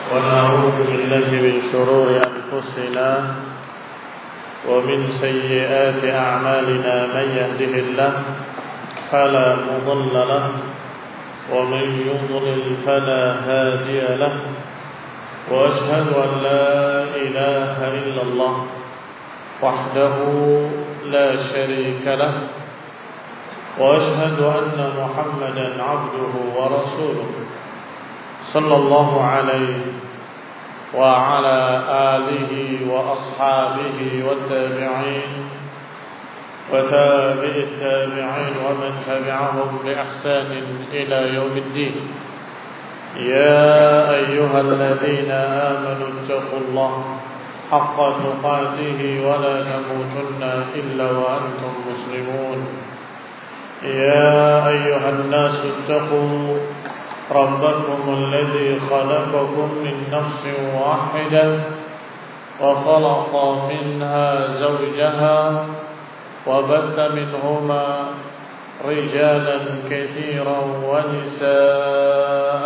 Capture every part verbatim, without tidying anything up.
ونعوذ بالله من شرور أنفسنا ومن سيئات أعمالنا من يهده الله فلا مضل له ومن يضلل فلا هادي له وأشهد أن لا إله إلا الله وحده لا شريك له وأشهد أن محمدا عبده ورسوله صلى الله عليه وعلى آله وأصحابه والتابعين وتابع التابعين ومن تبعهم بإحسان إلى يوم الدين. يا أيها الذين آمنوا اتقوا الله حق تقاته ولا تموتن إلا وأنتم مسلمون. يا أيها الناس اتقوا ربكم الذي خلقكم من نفس واحدة وخلق منها زوجها وبث منهما رجالا كثيرا ونساء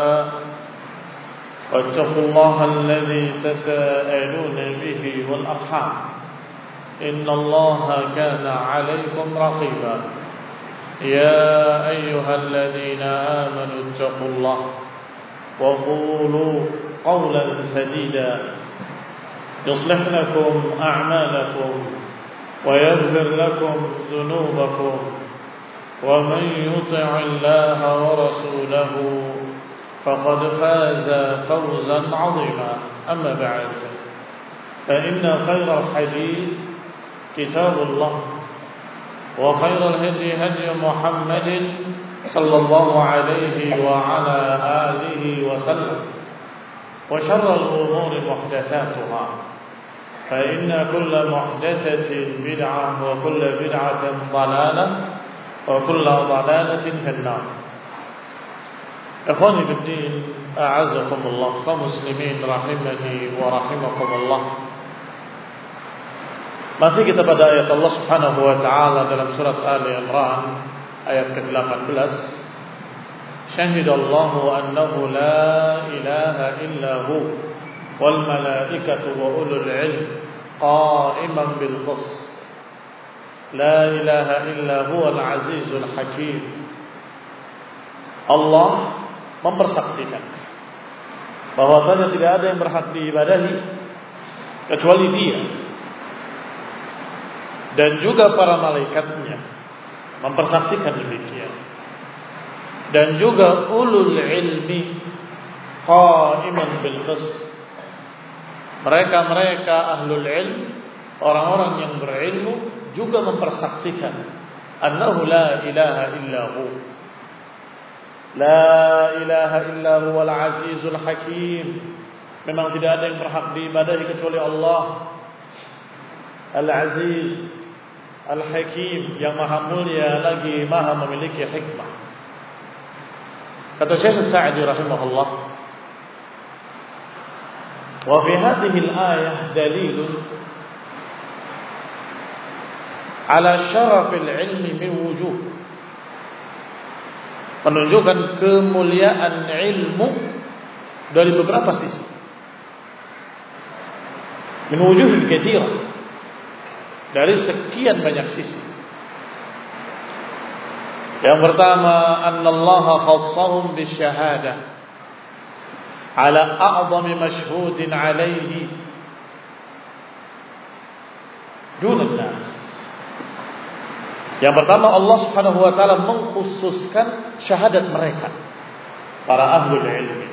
واتقوا الله الذي تساءلون به والأرحام إن الله كان عليكم رقيبا. يا أيها الذين آمنوا اتقوا الله وقولوا قولا سديدا يصلح لكم أعمالكم ويغفر لكم ذنوبكم ومن يطع الله ورسوله فقد فاز فوزا عظيما. أما بعد فإن خير الحديث كتاب الله وخير الهدي هدي محمد صلى الله عليه وعلى آله وسلم وشر الأمور محدثاتها فإن كل محدثة بدعة وكل بدعة ضلالة وكل ضلالة في النار. إخواني في الدين أعزكم الله كمسلمين رحمني ورحمكم الله. Masih kita pada ayat Allah Subhanahu wa taala dalam surat Ali Imran ayat ke delapan belas. Syahidallahu annahu la ilaha illa hu wal malaikatu wa ulul ilm qa'iman bil qist. La ilaha illa huwal azizul hakim. Allah mempersaksikan bahwasanya tidak ada yang berhak diibadahi kecuali Dia. Dan juga para malaikatnya mempersaksikan demikian. Dan juga ulul ilmi qa'iman bil qist. Mereka-mereka ahlul ilm, orang-orang yang berilmu juga mempersaksikan annahu la ilaha illahu. La ilaha illahu wal azizul hakim. Memang tidak ada yang berhak diibadahi kecuali Allah Al-Aziz Al-Hakim, yang maha mulia lagi maha memiliki hikmah. Kata Syekh Sa'di rahimahullah, wa fi hadhihi al-ayah dalilun ala syaraf al-ilmi min wujuh. Menunjukkan kemuliaan ilmu dari beberapa sisi. Min wujuhin katsirah, dari sekian banyak sisi. Yang pertama, annallaha khassahum bisyahadah ala a'zami mashhudin alaihi dunan nas. Yang pertama, Allah Subhanahu wa taala mengkhususkan syahadat mereka, para ahlul ilmi.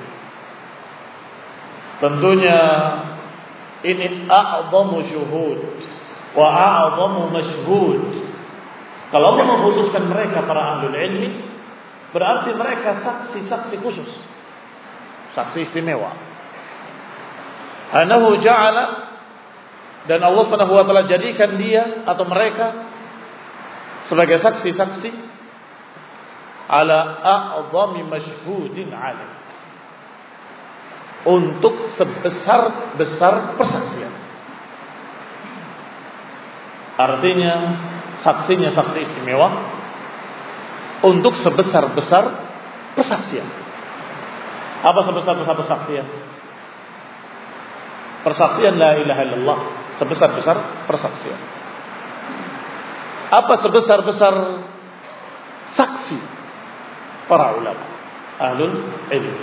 Tentunya ini a'zamu syuhud wa a'zamu mashhud. Kalau Allah mengkhususkan mereka para ahlul ilmi, berarti mereka saksi-saksi khusus, saksi istimewa. Anahu ja'ala, dan Allah Subhanahu wa taala jadikan dia atau mereka sebagai saksi-saksi ala a'zami mashhudin alaih, untuk sebesar-besar persaksian. Artinya saksinya saksi istimewa untuk sebesar-besar persaksian. Apa sebesar-besar persaksian? persaksian la ilaha illallah, sebesar-besar persaksian. Apa sebesar-besar saksi para ulama, ahlul ilmi?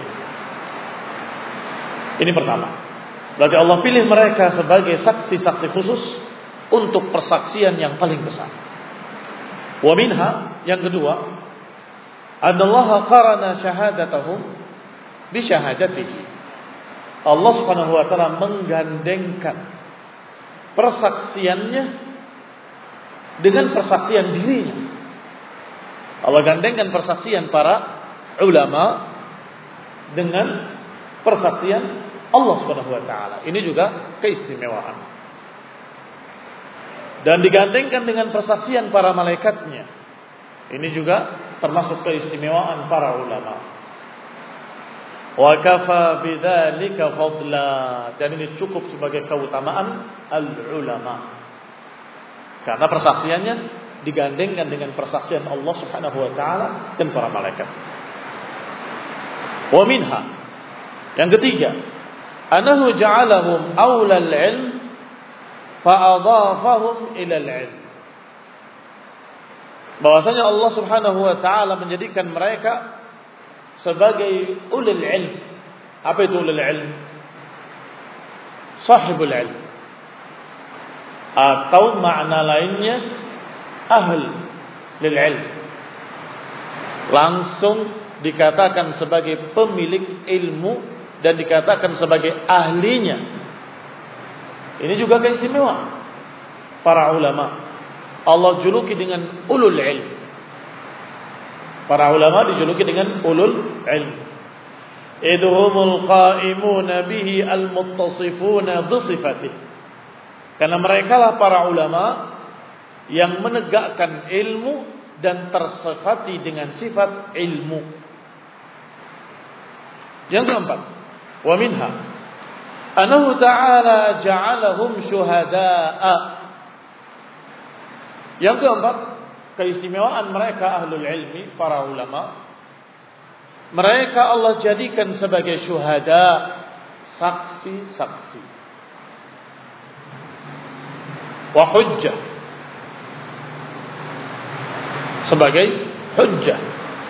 Ini pertama. Berarti Allah pilih mereka sebagai saksi-saksi khusus untuk persaksian yang paling besar. Wa minha, yang kedua, adallaha qarana syahadatahum bi syahadatihi. Allah Subhanahu wa taala menggandengkan persaksiannya dengan persaksian dirinya. Allah gandengkan persaksian para ulama dengan persaksian Allah Subhanahu wa taala. Ini juga keistimewaan. Dan digandengkan dengan persaksian para malaikatnya. Ini juga termasuk keistimewaan para ulama. Wa kafa bidzalika fadla, dan ini cukup sebagai keutamaan al-ulama. Karena persaksiannya digandengkan dengan persaksian Allah Subhanahu wa taala dan para malaikat. Wa minha, yang ketiga, anahu ja'alahum awla al-'ilm fa'adhafahum ila al-'ilm. Bahwasanya Allah Subhanahu wa taala menjadikan mereka sebagai ulul ilm. Apa itu ulul ilm? Sahibul ilm. Atau makna lainnya ahl lil ilm. Langsung dikatakan sebagai pemilik ilmu dan dikatakan sebagai ahlinya. Ini juga keistimewaan para ulama. Allah juluki dengan ulul ilm. Para ulama dijuluki dengan ulul ilm. Idhumul qa'imuna bihi al-muttasifuna bisifatihi. Karena mereka lah para ulama yang menegakkan ilmu dan tersifati dengan sifat ilmu. Yang keempat, wa minha anahu ta'ala ja'alahum syuhada'a. Yang keempat, keistimewaan mereka ahlul ilmi, para ulama, mereka Allah jadikan sebagai syuhada, saksi-saksi, wa hujjah, sebagai hujjah.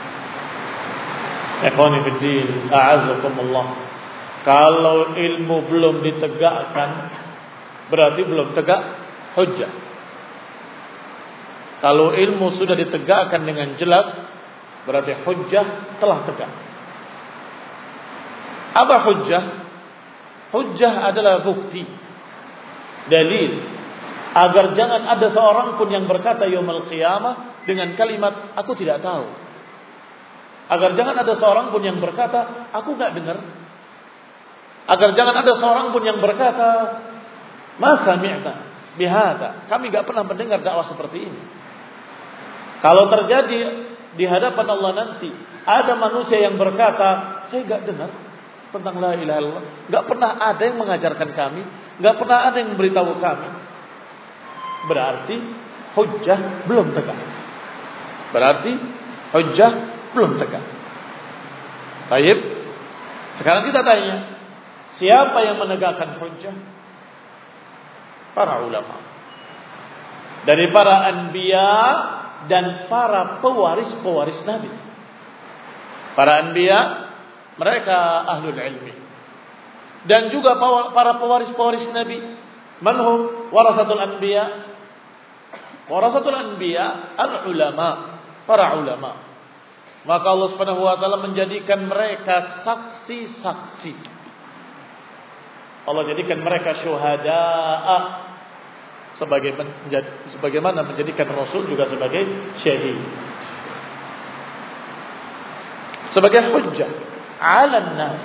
Ikhwani fiddin, a'azzakumullah. Kalau ilmu belum ditegakkan, berarti belum tegak hujjah. Kalau ilmu sudah ditegakkan dengan jelas, berarti hujjah telah tegak. Apa hujjah? Hujjah adalah bukti, dalil, agar jangan ada seorang pun yang berkata yaumul qiyamah dengan kalimat aku tidak tahu. Agar jangan ada seorang pun yang berkata aku enggak dengar. Agar jangan ada seorang pun yang berkata ma sami'ta bihadza, kami enggak pernah mendengar dakwah seperti ini. Kalau terjadi di hadapan Allah nanti ada manusia yang berkata saya enggak dengar tentang la ilaha illallah, enggak pernah ada yang mengajarkan kami, enggak pernah ada yang memberitahu kami, berarti hujjah belum tegak. Berarti hujjah belum tegak. Baik. Sekarang kita tanya, siapa yang menegakkan hujjah? Para ulama. Dari para anbiya dan para pewaris-pewaris Nabi. Para anbiya, mereka ahlul ilmi. Dan juga para pewaris-pewaris Nabi. Manhum warasatul anbiya? Warasatul anbiya al-ulama, para ulama. Maka Allah Subhanahu wa taala menjadikan mereka saksi-saksi. Allah jadikan mereka syuhada'a, sebagaimana menjadikan Rasul juga sebagai syahid, sebagai hujjah 'alan nas.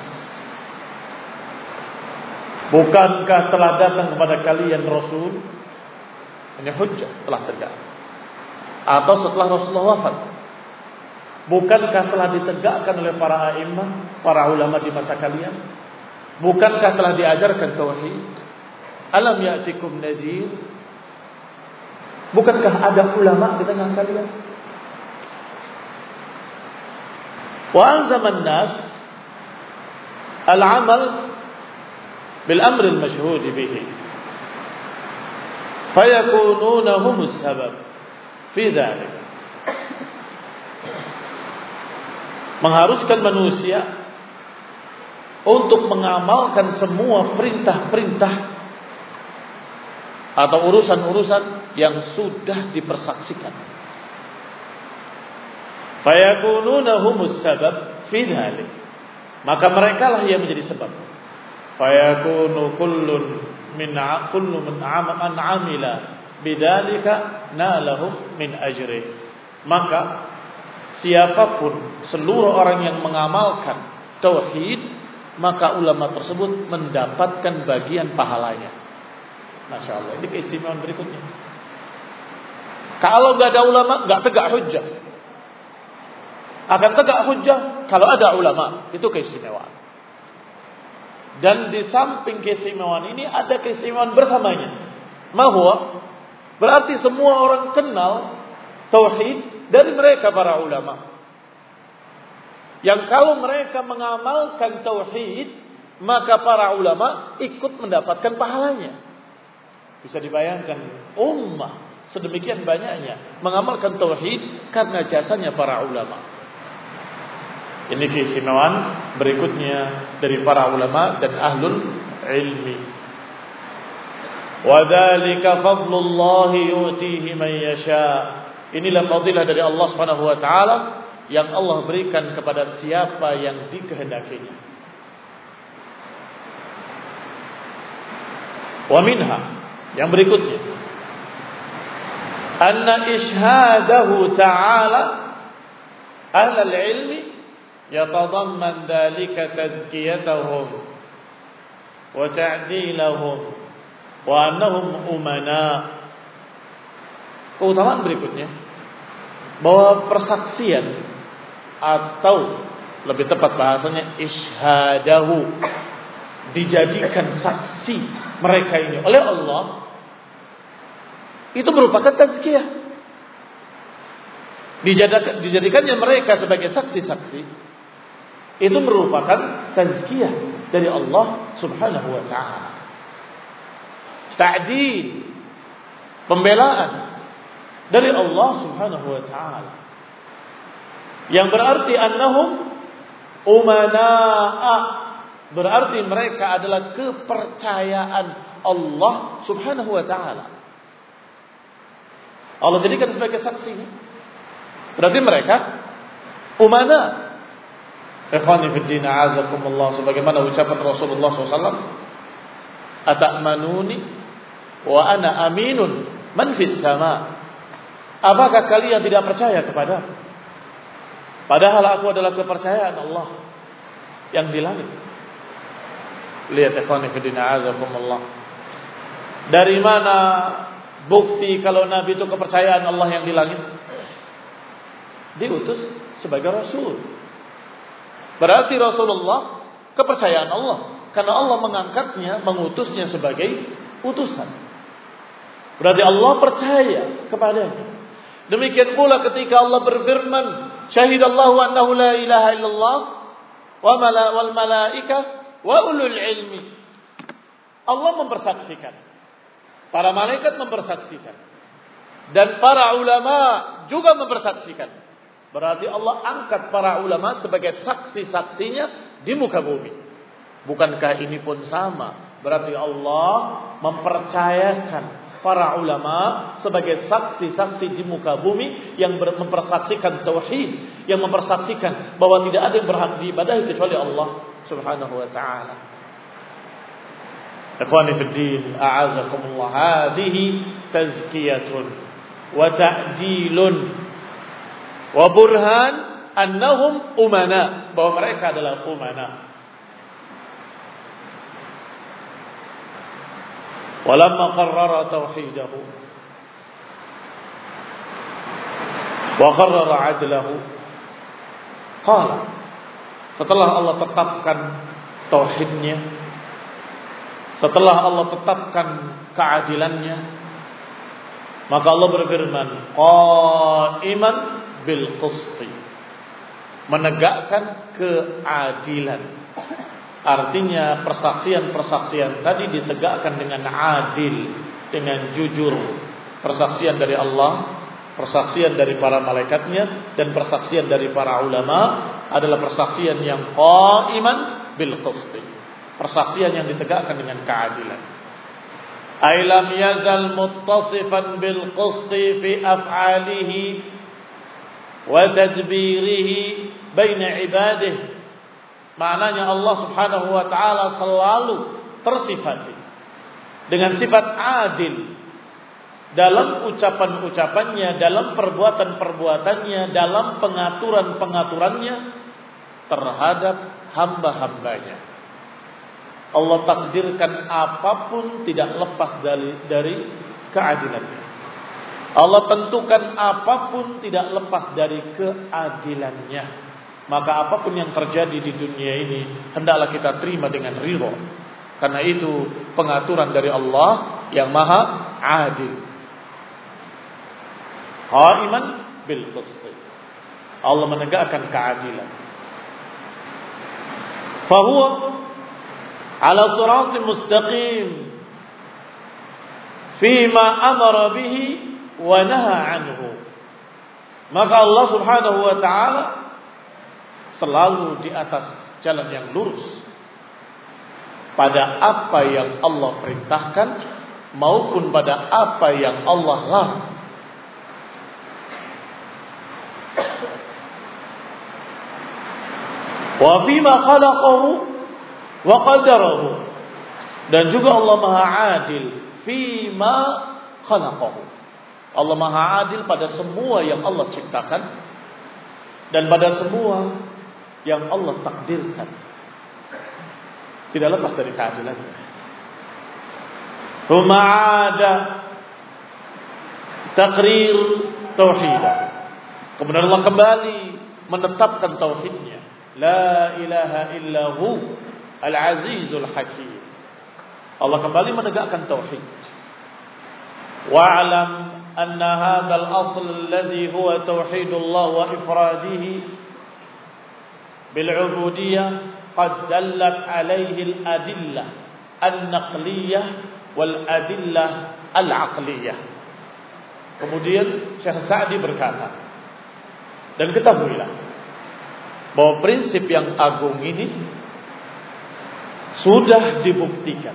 Bukankah telah datang kepada kalian Rasul? Hanya hujjah telah tegak. Atau setelah Rasulullah wafat, bukankah telah ditegakkan oleh para a'immah, para ulama di masa kalian? Bukankah telah diajarkan tauhid? Alam ya'tikum nadhir? Bukankah ada ulama di tengah kalian? Wa alzaman nas al-amal bil amri al mashhud bihi fayakununa humus sabab fi dzalik. Mengharuskan manusia untuk mengamalkan semua perintah-perintah atau urusan-urusan yang sudah dipersaksikan. Fayakununa humus sabab fi dzalik. Maka merekalah yang menjadi sebab. Fayakunu kullun min kullu min man amila bidzalika nalahu min ajri. Maka siapapun, seluruh orang yang mengamalkan tauhid, maka ulama tersebut mendapatkan bagian pahalanya. Masya Allah, ini keistimewaan berikutnya. Kalau gak ada ulama, gak tegak hujjah. Akan tegak hujjah kalau ada ulama. Itu keistimewaan. Dan di samping keistimewaan ini ada keistimewaan bersamanya. Mahwa berarti semua orang kenal tauhid dari mereka para ulama. Yang kalau mereka mengamalkan tauhid, maka para ulama ikut mendapatkan pahalanya. Bisa dibayangkan ummah sedemikian banyaknya mengamalkan tauhid karena jasanya para ulama. Ini keistimewaan berikutnya dari para ulama dan ahlul ilmi. Wa dzalika fadlullahi yu'tihi man yasha. Inilah fadilah dari Allah Subhanahu wa taala yang Allah berikan kepada siapa yang dikehendakinya. Wa minha, yang berikutnya, anna ishhadahu ta'ala ahlal ilmi yatadamman dhalika tazkiyatahum wa ta'dilahum wa annahum umana. Keutamaan berikutnya, bahwa persaksian atau lebih tepat bahasanya ishhadahu, dijadikan saksi mereka ini oleh Allah, itu merupakan tazkiyah. Dijadikannya mereka sebagai saksi-saksi, itu merupakan tazkiyah dari Allah Subhanahu wa ta'ala. Ta'jil, pembelaan dari Allah Subhanahu wa ta'ala, yang berarti annahum umana'a, berarti mereka adalah kepercayaan Allah Subhanahu wa ta'ala. Allah jadikan sebagai saksi, berarti mereka umana. Ikhwani fid din, a'azakumullah, sebagaimana ucapan Rasulullah shallallahu alaihi wasallam, ata'manuni wa ana aminun man fis sama. Apakah kalian tidak percaya kepada aku, padahal aku adalah kepercayaan Allah yang di langit? Lihat ikhwani fillah azakumullah, dari mana bukti kalau Nabi itu kepercayaan Allah yang di langit? Diutus sebagai Rasul. Berarti Rasulullah kepercayaan Allah, karena Allah mengangkatnya, mengutusnya sebagai utusan. Berarti Allah percaya kepadanya. Demikian pula ketika Allah berfirman, syahidallahu annahu la ilaha illallah wa mala wal malaikah wa ulul ilmi. Allah mempersaksikan, para malaikat mempersaksikan, dan para ulama juga mempersaksikan. Berarti Allah angkat para ulama sebagai saksi-saksinya di muka bumi. Bukankah ini pun sama? Berarti Allah mempercayakan para ulama sebagai saksi-saksi di muka bumi yang mempersaksikan tauhid, yang mempersaksikan bahwa tidak ada yang berhak diibadahi kecuali Allah Subhanahu wa ta'ala. Ikhwani fid din, a'azakumullah, hadhihi tazkiyatun wa ta'jilun wa burhan annahum umana, bahwa mereka adalah umana. Walamma qarrara tauhidahu wa qarrara adlahu, qala, setelah Allah tetapkan tauhidnya, setelah Allah tetapkan keadilannya, maka Allah berfirman, qaiman bil qisti, menegakkan keadilan. Artinya persaksian-persaksian tadi ditegakkan dengan adil, dengan jujur. Persaksian dari Allah, persaksian dari para malaikatnya, dan persaksian dari para ulama adalah persaksian yang qaiman bil qisti. Persaksian yang ditegakkan dengan keadilan. Ay lam yazal muttasifan bil qisti fi af'alihi wa tadbirihi baina ibadihi. Maknanya Allah Subhanahu wa taala selalu tersifati dengan sifat adil dalam ucapan-ucapannya, dalam perbuatan-perbuatannya, dalam pengaturan-pengaturannya terhadap hamba-hambanya. Allah takdirkan apapun tidak lepas dari, dari keadilannya. Allah tentukan apapun tidak lepas dari keadilannya. Maka apapun yang terjadi di dunia ini hendaklah kita terima dengan ridha. Karena itu pengaturan dari Allah yang maha adil. Qaiman bil qist. Allah menegakkan keadilan. Fahuwa ala siratin mustaqim fima amara bihi wa naha anhu. Maka Allah Subhanahu wa taala selalu di atas jalan yang lurus pada apa yang Allah perintahkan maupun pada apa yang Allah larang. Wa fima khalaqahu wa qadarahu, dan juga Allah Maha Adil fima khalaqahu. Allah Maha Adil pada semua yang Allah ciptakan dan pada semua yang Allah takdirkan. Tidak lepas dari keadilannya. Thumma ada takrir tauhid. Kemudian Allah kembali menetapkan tauhidnya. La ilaha illahu al-azizul hakim. Allah kembali menegakkan tauhid. Wa'lam anna hadzal asl alladhi huwa tauhidullah wa ifradihi بالعبودية قد دلت عليه الأدلة النقلية والأدلة العقلية. Kemudian Syekh Sa'di berkata, dan ketahuilah bahwa prinsip yang agung ini sudah dibuktikan,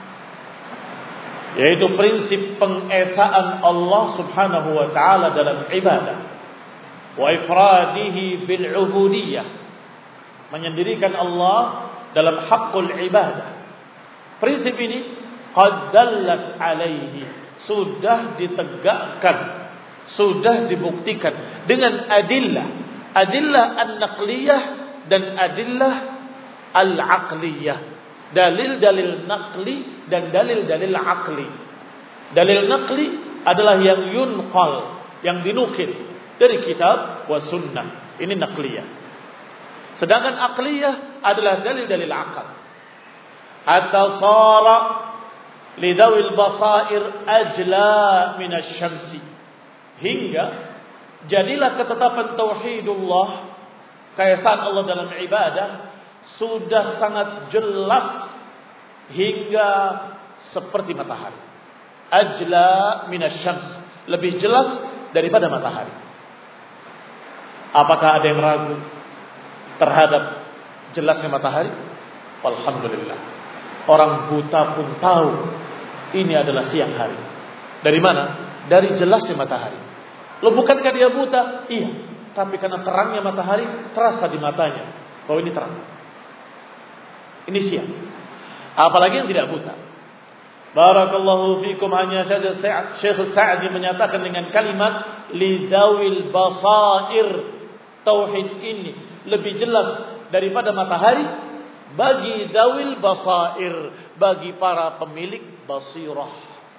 yaitu prinsip pengesaan Allah Subhanahu wa taala dalam ibadah, wa ifradihi bil ubudiyah, menyendirikan Allah dalam hakul ibadah. Prinsip ini qad dallat alaihi, sudah ditegakkan, sudah dibuktikan dengan adillah, adillah an-naqliyah dan adillah al-aqliyah, dalil-dalil naqli dan dalil-dalil aqli. Dalil naqli adalah yang yunqal, yang dinukil dari kitab wa sunnah, ini naqliyah. Sedangkan aqliyah adalah dalil-dalil akal. Hatta sara lidawil basair ajla minasyamsi, hingga jadilah ketetapan tauhidullah, keesaan Allah dalam ibadah sudah sangat jelas hingga seperti matahari. Ajla minasyams, lebih jelas daripada matahari. Apakah ada yang ragu terhadap jelasnya matahari? Alhamdulillah. Orang buta pun tahu ini adalah siang hari. Dari mana? Dari jelasnya matahari. Loh, bukankah dia buta? Iya, tapi karena terangnya matahari terasa di matanya bahwa ini terang, ini siang. Apalagi yang tidak buta. Barakallahu fikum. Hanya saja Syekh Sa'di menyatakan dengan kalimat lidawil basair, tauhid ini lebih jelas daripada matahari bagi dawil basair, bagi para pemilik basirah,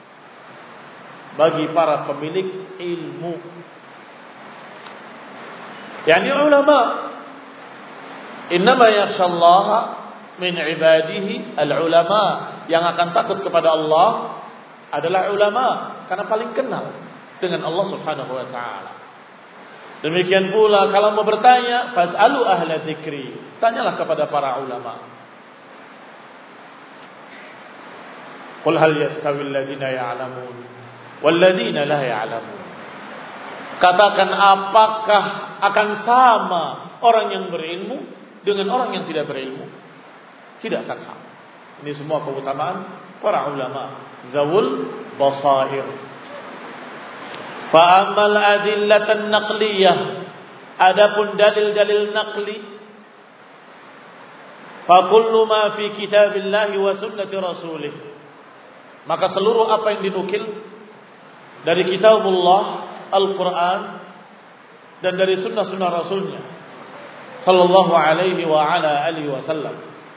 bagi para pemilik ilmu, yakni ulama. Innama yakhshallaha min ibadihi al-ulama. Yang akan takut kepada Allah adalah ulama, karena paling kenal dengan Allah Subhanahu wa taala. Demikian pula kalau mau bertanya, fas'alu ahla dzikri, tanyalah kepada para ulama. Qul hal yastawi alladziina ya'lamun wal ladziina la ya'lamun. Katakan, apakah akan sama orang yang berilmu dengan orang yang tidak berilmu? Tidak akan sama. Ini semua keutamaan para ulama zawul basair. Fa ammal adillatan naqliyah, adapun dalil-dalil naqli, fa kullu ma fi kitabillahi wa sunnati rasulih, maka seluruh apa yang dinukil dari kitabullah Al-Quran dan dari sunnah-sunnah Rasulnya sallallahu alaihi wa ala alihi wasallam,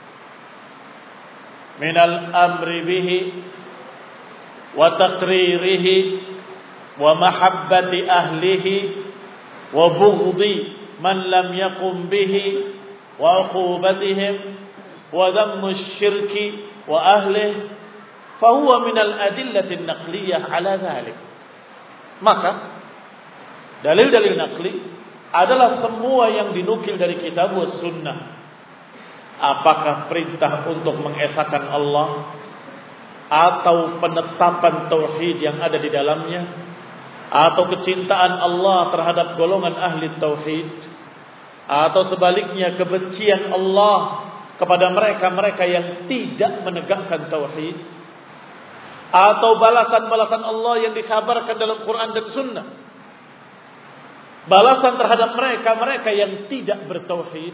minal amri bihi wa taqririhi wa mahabbati ahlihi wa bughdi man lam yaqum bihi wa uqubatihim wa dhammu syirki wa ahlihi, fahuwa minal adillati naqliyah ala dhalik. Maka dalil-dalil naqli adalah semua yang dinukil dari kitab wa sunnah. Apakah perintah untuk mengesahkan Allah, atau penetapan tauhid yang ada di dalamnya, atau kecintaan Allah terhadap golongan ahli tauhid, atau sebaliknya kebencian Allah kepada mereka-mereka yang tidak menegakkan tauhid, atau balasan-balasan Allah yang dikabarkan dalam Quran dan Sunnah, balasan terhadap mereka-mereka yang tidak bertauhid,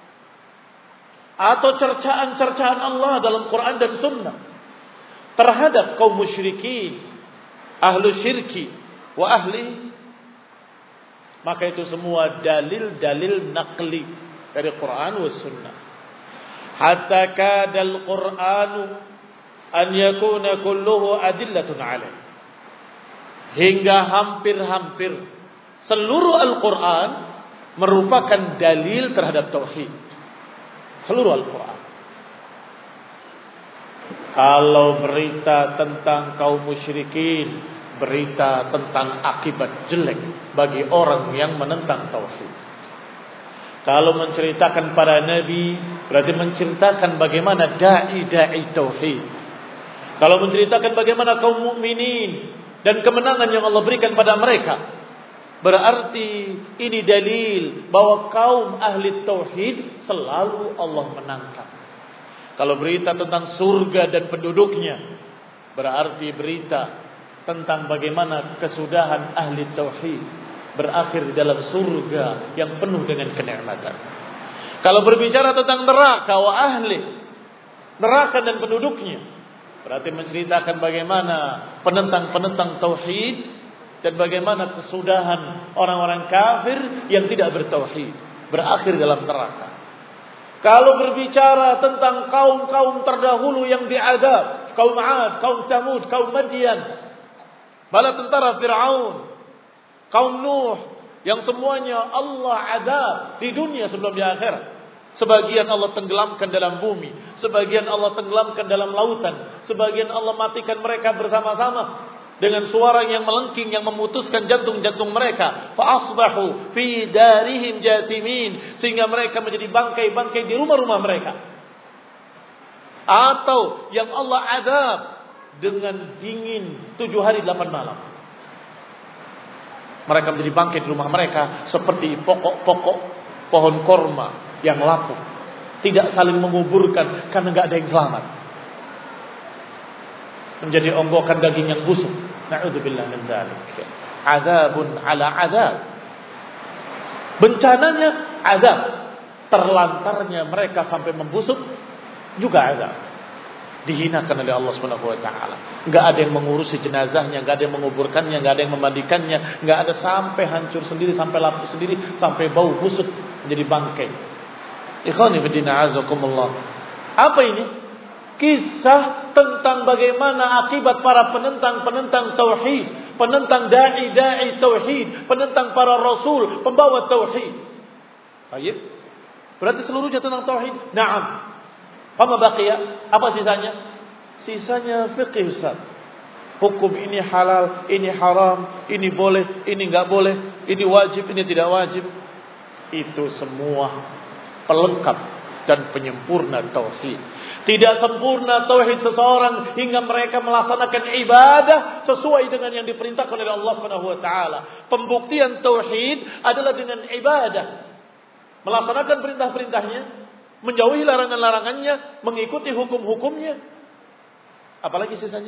atau cercaan-cercaan Allah dalam Quran dan Sunnah terhadap kaum musyrikin, ahlu syirki wa ahli, maka itu semua dalil-dalil naqli dari Quran wa Sunnah. Hatta kadal Quranu an yakuna kulluhu adillatun alaih, hingga hampir-hampir seluruh Al-Quran merupakan dalil terhadap tauhid. Seluruh Al-Quran. Kalau berita tentang kaum musyrikin, berita tentang akibat jelek bagi orang yang menentang tauhid. Kalau menceritakan para nabi, berarti menceritakan bagaimana dai-dai tauhid. Kalau menceritakan bagaimana kaum mukminin dan kemenangan yang Allah berikan pada mereka, berarti ini dalil bahwa kaum ahli tauhid selalu Allah menangkan. Kalau berita tentang surga dan penduduknya, berarti berita tentang bagaimana kesudahan ahli tauhid berakhir di dalam surga yang penuh dengan kenikmatan. Kalau berbicara tentang neraka wa ahli, neraka dan penduduknya, berarti menceritakan bagaimana penentang-penentang tauhid dan bagaimana kesudahan orang-orang kafir yang tidak bertauhid berakhir dalam neraka. Kalau berbicara tentang kaum-kaum terdahulu yang diadab, kaum 'Ad, kaum Tsamud, kaum Madyan, bala tentara Fir'aun, kaum Nuh, yang semuanya Allah adab di dunia sebelum di akhirat. Sebagian Allah tenggelamkan dalam bumi, sebagian Allah tenggelamkan dalam lautan, sebagian Allah matikan mereka bersama-sama dengan suara yang melengking yang memutuskan jantung-jantung mereka. Fa asbahu fi darihim jathimin, sehingga mereka menjadi bangkai-bangkai di rumah-rumah mereka. Atau yang Allah adab dengan dingin tujuh hari delapan malam, mereka menjadi bangkai di rumah mereka seperti pokok-pokok pohon korma yang lapuk, tidak saling menguburkan karena enggak ada yang selamat, menjadi onggokan daging yang busuk. Na'udzubillah min dzalik. Adzabun ala adzab. Bencananya azab, terlantarnya mereka sampai membusuk juga azab. Dihinakan oleh Allah Subhanahu wa taala. Enggak ada yang mengurusi jenazahnya, enggak ada yang menguburkannya, enggak ada yang memandikannya, enggak ada, sampai hancur sendiri, sampai lapuk sendiri, sampai bau busuk menjadi bangkai. Ikhwani fi din a'azakumullah. Apa ini? Kisah tentang bagaimana akibat para penentang-penentang tauhid, penentang dai-dai tauhid, penentang para rasul, pembawa tauhid. Baik. Berarti seluruhnya tentang tauhid. Naam. Fama baqiya? Apa sisanya? Sisanya fikih, Ustaz. Hukum ini halal, ini haram, ini boleh, ini enggak boleh, ini wajib, ini tidak wajib. Itu semua pelengkap dan penyempurna tauhid. Tidak sempurna tauhid seseorang hingga mereka melaksanakan ibadah sesuai dengan yang diperintahkan oleh Allah Subhanahu wa taala. Pembuktian tauhid adalah dengan ibadah. Melaksanakan perintah-perintahnya, menjauhi larangan-larangannya, mengikuti hukum-hukumnya. Apalagi sisanya?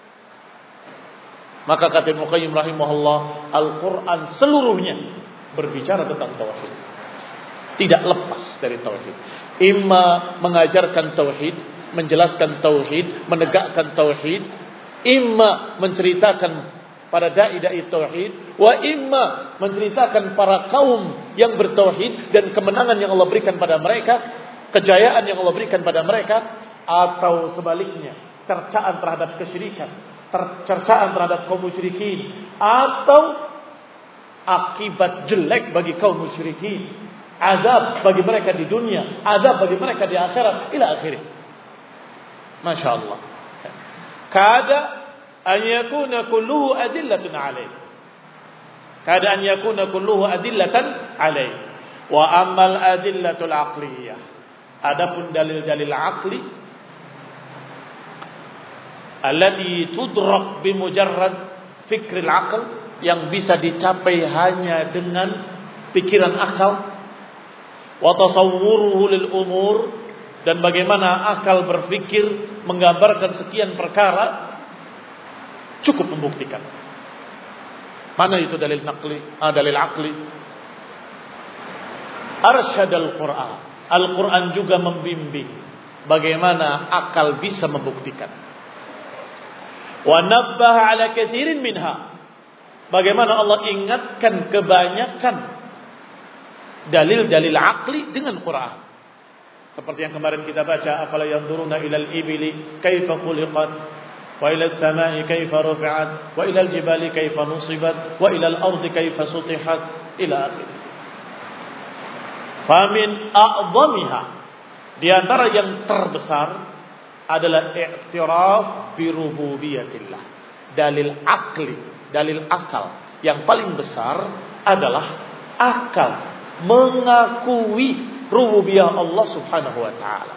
Maka kata Ibnu Qayyim rahimahullah, Al-Quran seluruhnya berbicara tentang tauhid. Tidak lepas dari tauhid. Imma mengajarkan tauhid, menjelaskan tauhid, menegakkan tauhid. Imma menceritakan para dai-dai tauhid. Wa imma menceritakan para kaum yang bertauhid dan kemenangan yang Allah berikan pada mereka, kejayaan yang Allah berikan pada mereka. Atau sebaliknya, cercaan terhadap kesyirikan, cercaan terhadap kaum musyrikin, atau akibat jelek bagi kaum musyrikin, azab bagi mereka di dunia, azab bagi mereka di akhirat, ila akhirih. Masya Allah. Kada an yakuna kulluhu adillatun alaih. Kada an yakuna kulluhu adillatan alaih. Wa ammal adillatul aqliyah. Adapun dalil-dalil aqli alladhi tudrak bimujarrad fikril aql, yang bisa dicapai hanya dengan pikiran akal, wa tasawwuruhu lil umur, dan bagaimana akal berpikir menggambarkan sekian perkara, cukup membuktikan. Mana itu dalil naqli, ah, dalil aqli? Arsyadal Quran. Al-Quran juga membimbing bagaimana akal bisa membuktikan. Wa nabbaha ala katsirin minha. Bagaimana Allah ingatkan kebanyakan dalil-dalil akli dengan Quran. Seperti yang kemarin kita baca, afala yanzuruna ilal ibili kaifa khuliqat, wa ilal samai kaifa rufi'at, wa ilal jibali kaifa nusibat, wa ilal ardi kaifa sutihat, ila akhir. Famin a'zamiha, di antara yang terbesar adalah i'tiraf bi rububiyatillah. Dalil akli, dalil akal yang paling besar adalah akal mengakui rububiyah Allah Subhanahu wa taala.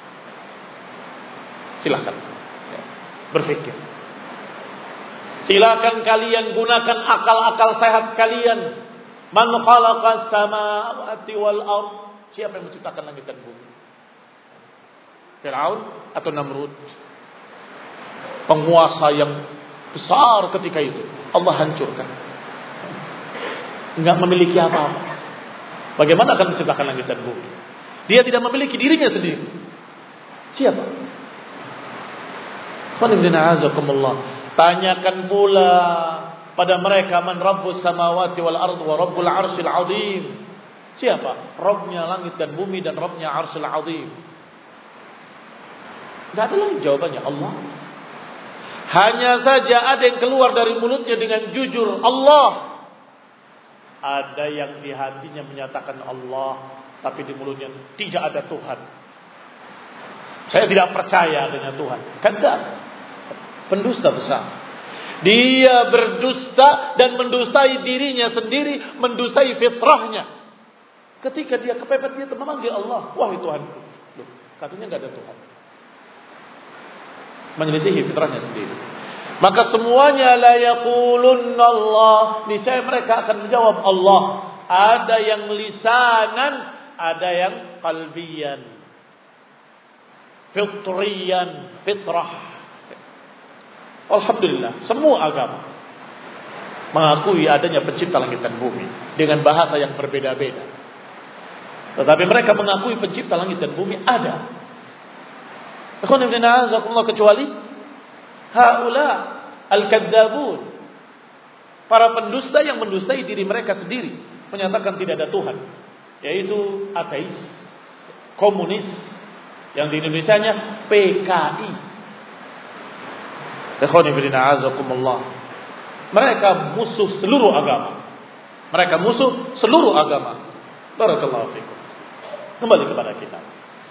Silakan berpikir. Silakan kalian gunakan akal-akal sehat kalian. Man khalaqas samawati wal ard? Siapa yang menciptakan langit dan bumi? Fir'aun atau Namrud? Penguasa yang besar ketika itu Allah hancurkan. Enggak memiliki apa-apa. Bagaimana akan menciptakan langit dan bumi? Dia tidak memiliki dirinya sendiri. Siapa? Tanyakan pula pada mereka, man rabbus samawati wal ard wa rabbul arsyil azim. Siapa? Rabbnya langit dan bumi dan Rabbnya arsyil azim. Tidak ada lagi jawabannya, Allah. Hanya saja ada yang keluar dari mulutnya dengan jujur, Allah. Ada yang di hatinya menyatakan Allah, tapi di mulutnya tidak ada Tuhan. Saya tidak percaya dengan Tuhan. Kadzdzab, pendusta besar. Dia berdusta dan mendustai dirinya sendiri, mendustai fitrahnya. Ketika dia kepepet, dia memanggil Allah, wahai Tuhanku. Loh, katanya tidak ada Tuhan. Menyelisihi fitrahnya sendiri. Maka semuanya la yaqulunna Allah, niscaya mereka akan menjawab Allah. Ada yang lisanan, ada yang qalbiyan, fitriyan, fitrah. Alhamdulillah, semua agama mengakui adanya pencipta langit dan bumi dengan bahasa yang berbeda-beda. Tetapi mereka mengakui pencipta langit dan bumi ada. Kecuali haula al-kadzdzabun, para pendusta yang mendustai diri mereka sendiri, menyatakan tidak ada Tuhan, yaitu ateis, komunis, yang di Indonesianya P K I. Mereka musuh seluruh agama. Mereka musuh seluruh agama. Barakallahu fikum. Kembali kepada kita.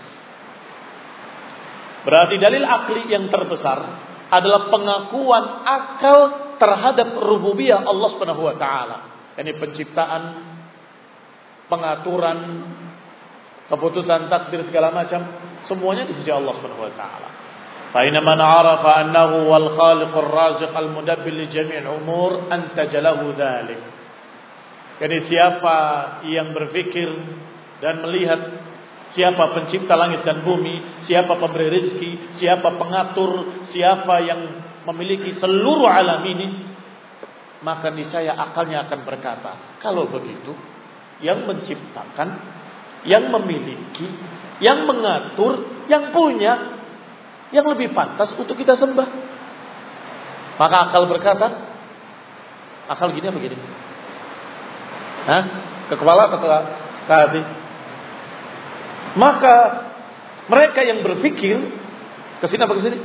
Berarti dalil akli yang terbesar adalah pengakuan akal terhadap rububiyah Allah Subhanahu wa taala. Ini penciptaan, pengaturan, keputusan takdir segala macam, semuanya di sisi Allah Subhanahu wa taala. Fa inna man 'arafa annahu wal khaliqur raziq al mudabbir li jami'il umur antaja lahu dzalik. Jadi siapa yang berpikir dan melihat siapa pencipta langit dan bumi, siapa pemberi rezeki, siapa pengatur, siapa yang memiliki seluruh alam ini, maka niscaya akalnya akan berkata, kalau begitu, yang menciptakan, yang memiliki, yang mengatur, yang punya, yang lebih pantas untuk kita sembah. Maka akal berkata, akal gini apa gini? Hah? Ke kepala atau ke hati? Maka mereka yang berpikir ke sini apa ke sini?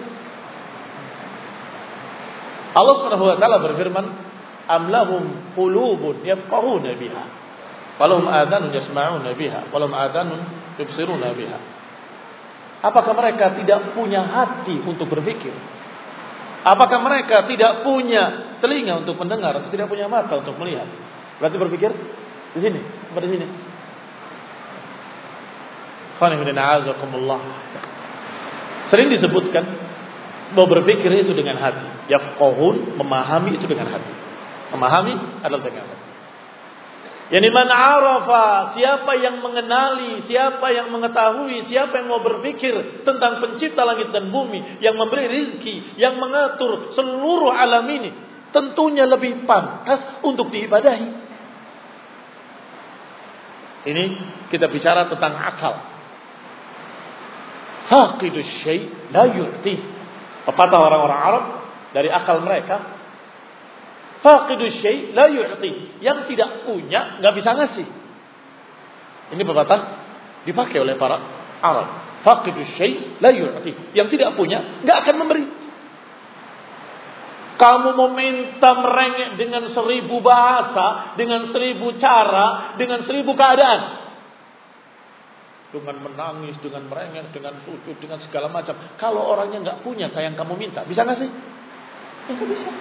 Allah Subhanahu wa taala berfirman, "Am lahum qulubun yafqahuna biha, walahum adhanun yasma'una biha, walahum adhanun yubsiruna biha." Apakah mereka tidak punya hati untuk berpikir? Apakah mereka tidak punya telinga untuk mendengar atau tidak punya mata untuk melihat? Berarti berpikir di sini, pada sini. Sering disebutkan bahwa berpikir itu dengan hati. Yafqahun, memahami itu dengan hati. Memahami adalah dengan hati. Yani man arafa, siapa yang mengenali, siapa yang mengetahui, siapa yang mau berpikir tentang pencipta langit dan bumi, yang memberi rizki, yang mengatur seluruh alam ini, tentunya lebih pantas untuk diibadahi. Ini kita bicara tentang akal. Faqidus syai' la yu'ti. Pepatah orang-orang Arab dari akal mereka, faqidus syai' la yu'ti. Yang tidak punya enggak bisa ngasih. Ini pepatah dipakai oleh para Arab. Faqidus syai' la yu'ti. Yang tidak punya enggak akan memberi. Kamu meminta merengek dengan seribu bahasa, dengan seribu cara, dengan seribu keadaan. Dengan menangis, dengan merengek, dengan sujud, dengan segala macam. Kalau orangnya nggak punya kayak yang kamu minta, bisa nggak sih? Ya nggak bisa.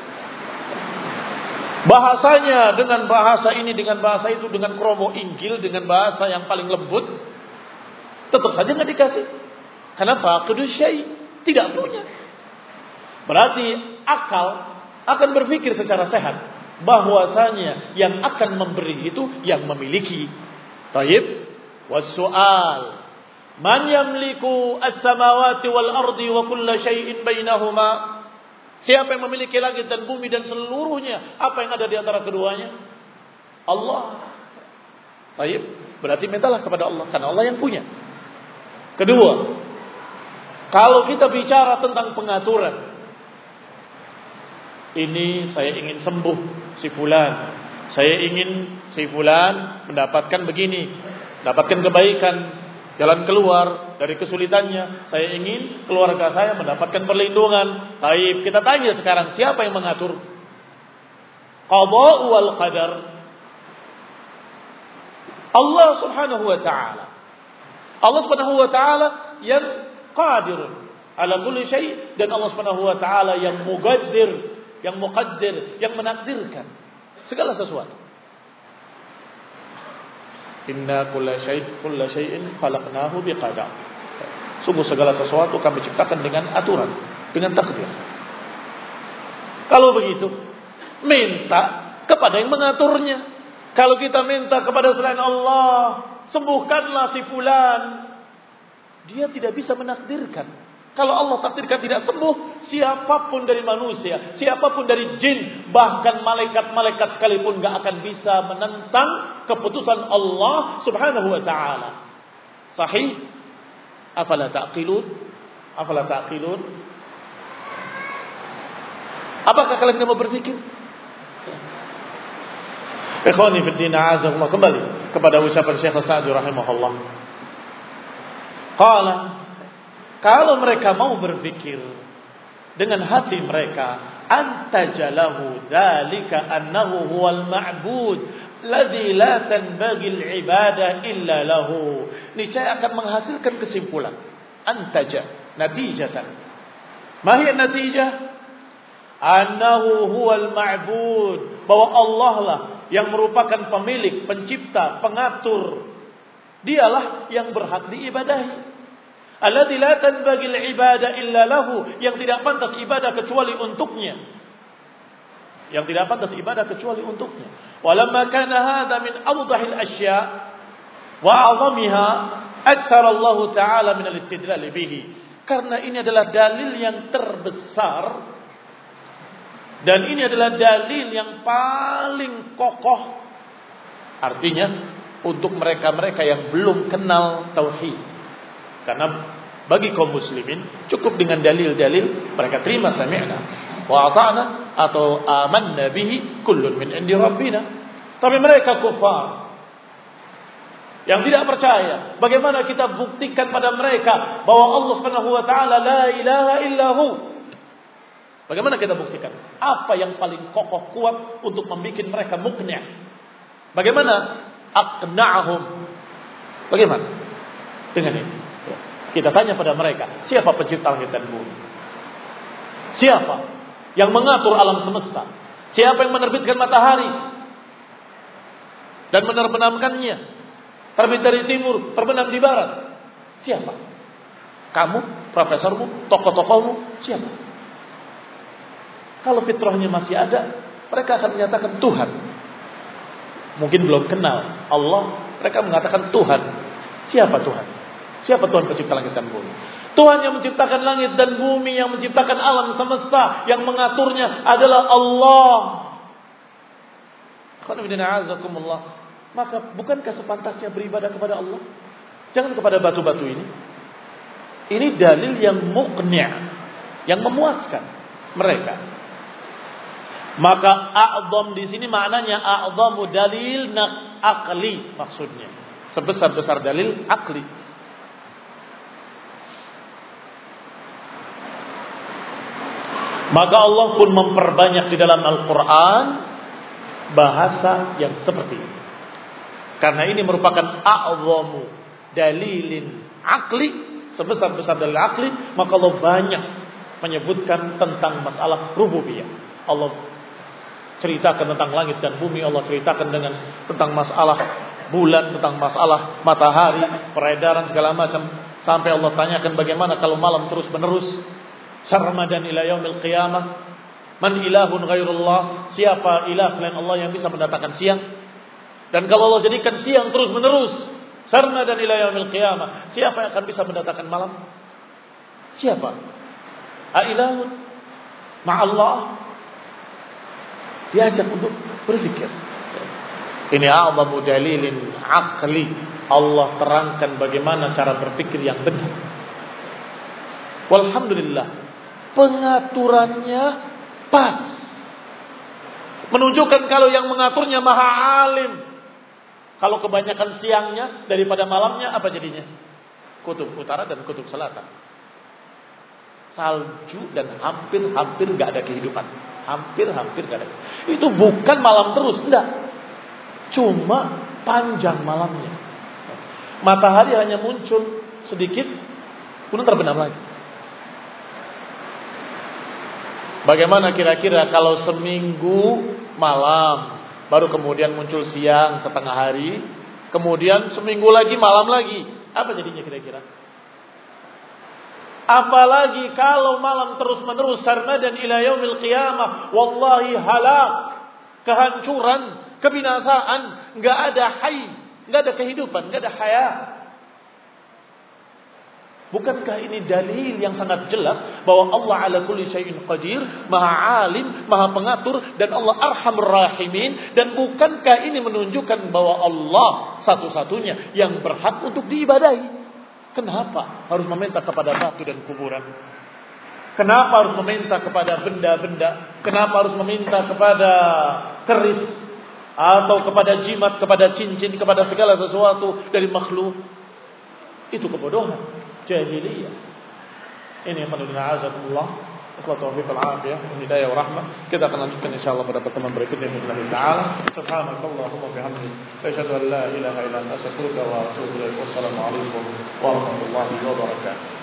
Bahasanya dengan bahasa ini, dengan bahasa itu, dengan kromo inggil, dengan bahasa yang paling lembut, tetap saja nggak dikasih. Karena faqidus syai', tidak punya. Berarti akal akan berpikir secara sehat bahwasanya yang akan memberi itu yang memiliki. Taib. Wassu'al, man yamliku as-samawati wal ardi wa kulla syai'in bainahuma? Siapa yang memiliki langit dan bumi dan seluruhnya apa yang ada di antara keduanya? Allah. Baik, berarti mintalah kepada Allah karena Allah yang punya. Kedua, kalau kita bicara tentang pengaturan, ini saya ingin sembuh si fulan, saya ingin si fulan mendapatkan begini, dapatkan kebaikan, jalan keluar dari kesulitannya. Saya ingin keluarga saya mendapatkan perlindungan. Baik, kita tanya sekarang, siapa yang mengatur? Qada wal qadar. Allah Subhanahu wa taala. Allah Subhanahu wa taala yang qadirun ala kulli syai', dan Allah Subhanahu wa taala yang muqaddir, yang muqaddir, yang menakdirkan segala sesuatu. Inna kulla syai' kulla syai'in khalaqnahu biqadar. Sungguh segala sesuatu kami ciptakan dengan aturan, dengan takdir. Kalau begitu, minta kepada yang mengaturnya. Kalau kita minta kepada selain Allah, sembuhkanlah si fulan, dia tidak bisa menakdirkan. Kalau Allah takdirkan tidak sembuh, siapapun dari manusia, siapapun dari jin, bahkan malaikat-malaikat sekalipun gak akan bisa menentang keputusan Allah Subhanahu wa ta'ala. Sahih? Afala ta'qilun? Afala ta'qilun? Apakah kalian tidak mau berpikir? Ikhwani fi din, a'azakumullah. Kembali kepada ucapan Syekh Sa'di rahimahullah. Qala, kalau mereka mau berpikir dengan hati mereka, antajalahu dzalika annahu huwal ma'bud ladzi la tanbaghi al-ibadah illa lahu. Niscaya akan menghasilkan kesimpulan. Antaja, natijatan. Ma hiya natijah? Annahu huwal ma'bud, bahwa Allah lah yang merupakan pemilik, pencipta, pengatur, Dialah yang berhak diibadahi. Alladzi la tanbaghi al-ibadah illa lahu, yang tidak pantas ibadah kecuali untuknya. Yang tidak pantas ibadah kecuali untuknya. Walamma kana hadza min awdahil asya' wa 'azamiha, aktsara Allah Ta'ala min al-istidlal bihi. Karena ini adalah dalil yang terbesar dan ini adalah dalil yang paling kokoh. Artinya untuk mereka-mereka yang belum kenal tauhid. Karena bagi kaum muslimin cukup dengan dalil-dalil, mereka terima sami'na wa ata'na atau amanna bihi kullun min indi rabbina. Tapi mereka kufar yang tidak percaya, bagaimana kita buktikan pada mereka bahwa Allah Subhanahu wa taala la ilaha illahu? Bagaimana kita buktikan? Apa yang paling kokoh kuat untuk membuat mereka mukni'? Bagaimana aqna'ahum? Bagaimana? Dengan ini kita tanya pada mereka, siapa pencipta langit dan bumi? Siapa yang mengatur alam semesta? Siapa yang menerbitkan matahari dan menerbenamkannya? Terbit dari timur, terbenam di barat. Siapa? Kamu, profesormu, tokoh-tokohmu, siapa? Kalau fitrahnya masih ada, mereka akan menyatakan Tuhan. Mungkin belum kenal Allah, mereka mengatakan Tuhan. Siapa Tuhan? Siapa Tuhan pencipta langit dan bumi? Tuhan yang menciptakan langit dan bumi, yang menciptakan alam semesta, yang mengaturnya adalah Allah. Alhamdulillah. Maka bukankah sepantasnya beribadah kepada Allah? Jangan kepada batu-batu ini. Ini dalil yang muqni', yang memuaskan mereka. Maka a'zam di sini maknanya a'zamu dalil aqli, maksudnya sebesar-besar dalil akli. Maka Allah pun memperbanyak di dalam Al-Quran bahasa yang seperti ini. Karena ini merupakan a'zamu dalilin akli, sebesar-besar dalil akli, maka Allah banyak menyebutkan tentang masalah rububiyah. Allah ceritakan tentang langit dan bumi, Allah ceritakan dengan tentang masalah bulan, tentang masalah matahari, peredaran segala macam, sampai Allah tanyakan bagaimana kalau malam terus menerus, sarmadan ila yaumil qiyamah, man ilahun ghairullah, siapa ilah selain Allah yang bisa mendatangkan siang? Dan kalau Allah jadikan siang terus menerus, sarmadan ila yaumil qiyamah, siapa yang akan bisa mendatangkan malam? Siapa? Ailahun ma'allah. Diajak untuk berfikir. Ini a'zamu dalilin aqli. Allah terangkan bagaimana cara berpikir yang benar. Walhamdulillah, pengaturannya pas. Menunjukkan kalau yang mengaturnya Maha Alim. Kalau kebanyakan siangnya daripada malamnya, apa jadinya? Kutub utara dan kutub selatan. Salju dan hampir-hampir gak ada kehidupan. Hampir-hampir gak ada. Itu bukan malam terus, enggak. Cuma panjang malamnya. Matahari hanya muncul sedikit, kemudian terbenam lagi. Bagaimana kira-kira kalau seminggu malam, baru kemudian muncul siang setengah hari, kemudian seminggu lagi malam lagi, apa jadinya kira-kira? Apalagi kalau malam terus-menerus sarmadan ila yaumil qiyamah, wallahi halak, kehancuran, kebinasaan, enggak ada hayy, enggak ada kehidupan, enggak ada hayat. Bukankah ini dalil yang sangat jelas bahwa Allah ala kulli syai'in qadir, Maha Alim, Maha Pengatur, dan Allah Arhamur Rahimin? Dan bukankah ini menunjukkan bahwa Allah satu-satunya yang berhak untuk diibadahi? Kenapa harus meminta kepada batu dan kuburan? Kenapa harus meminta kepada benda-benda? Kenapa harus meminta kepada keris atau kepada jimat, kepada cincin, kepada segala sesuatu dari makhluk? Itu kebodohan, jahiliyah. Ini khairullahi azakumullah, wassalatu wabillahi hidayah wa rahmah. Kita akan lanjutkan insyaallah pada pertemuan berikutnya billahi taala. Subhanakallahumma wa bihamdika, asyhadu an la ilaha illa anta, astaghfiruka wa atubu ilaik. Wassalamu alaikum warahmatullahi wabarakatuh.